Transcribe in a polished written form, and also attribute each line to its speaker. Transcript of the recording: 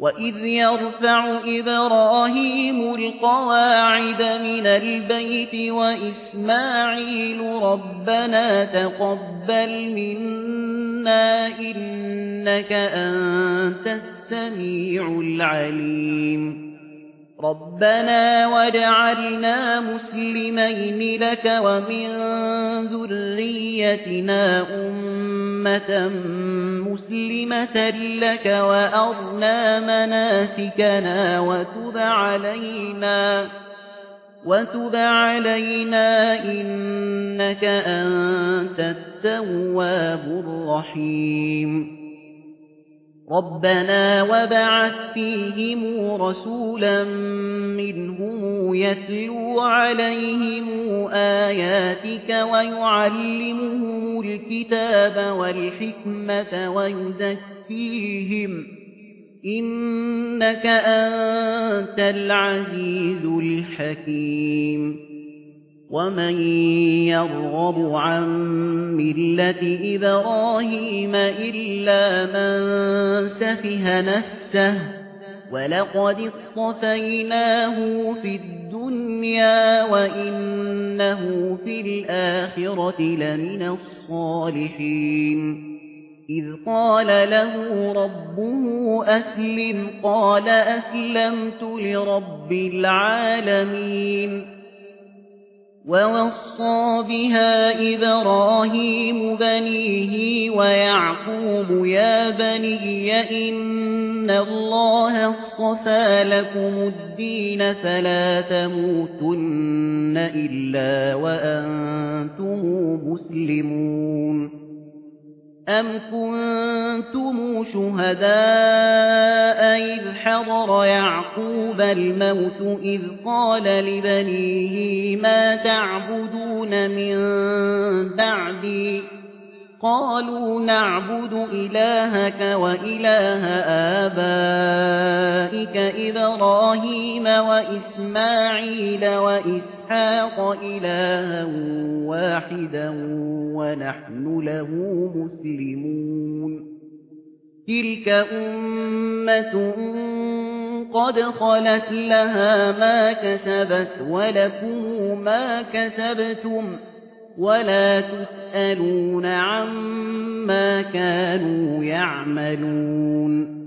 Speaker 1: وَإِذْ يَرْفَعُ إِبْرَاهِيمُ الْقَوَاعِدَ مِنَ الْبَيْتِ وَإِسْمَاعِيلُ رَبَّنَا تَقَبَّلْ مِنَّا إِنَّكَ أَنتَ السَّمِيعُ الْعَلِيمُ رَبَّنَا وَاجْعَلْنَا مُسْلِمَيْنِ لَكَ وَمِن ذُرِّيَّتِنَا أُمَّةً مُّسْلِمَةً لَّكَ وَأَرِنَا مَنَاسِكَنَا وَتُبْ عَلَيْنَا إِنَّكَ أَنتَ التَّوَّابُ الرَّحِيمُ رَبَّنَا وَابْعَثْ فِيهِمْ رَسُولًا مِّنْهُمْ يَتْلُو عَلَيْهِمْ آيَاتِكَ وَيُعَلِّمُهُمُ الْكِتَابَ وَالْحِكْمَةَ وَيُزَكِّيهِمْ إِنَّكَ أَنتَ الْعَزِيزُ الْحَكِيمُ وَمَن يَرْغَبُ عَن مِّلَّةِ إِبْرَاهِيمَ إِلَّا مَن سَفِهَ نَفْسَهُ وَلَقَدِ اصْطَفَيْنَاهُ فِي الدُّنْيَا وَإِنَّهُ فِي الْآخِرَةِ لَمِنَ الصَّالِحِينَ إِذْ قَالَ لَهُ رَبُّهُ أَسْلِمْ قَالَ أَسْلَمْتُ لِرَبِّ الْعَالَمِينَ وَوَصَّى بِهَا إِبْرَاهِيمُ بَنِيهِ وَيَعْقُوبُ يَا بَنِيَّ إِنَّ اللَّهَ اصْطَفَىٰ لَكُمُ الدِّينَ فَلَا تَمُوتُنَّ إِلَّا وَأَنتُمْ مسلمون أَمْ كُنتُمْ شُهَدَاءَ إِذْ حَضَرَ يَعْقُوبَ الْمَوْتُ إِذْ قَالَ لِبَنِيهِ مَا تَعْبُدُونَ مِن بَعْدِي قَالُوا نَعْبُدُ إِلَٰهَكَ وَإِلَٰهَ آبَائِكَ إِبْرَاهِيمَ وَإِسْمَاعِيلَ وَإِسْحَاقَ إِلَٰهًا وَاحِدًا وَنَحْنُ لَهُ مُسْلِمُونَ تِلْكَ أُمَّةٌ قَدْ خَلَتْ لَهَا مَا كَسَبَتْ وَلَكُمْ مَا كَسَبْتُمْ وَلَا تُسْأَلُونَ عَمَّا كَانُوا يَعْمَلُونَ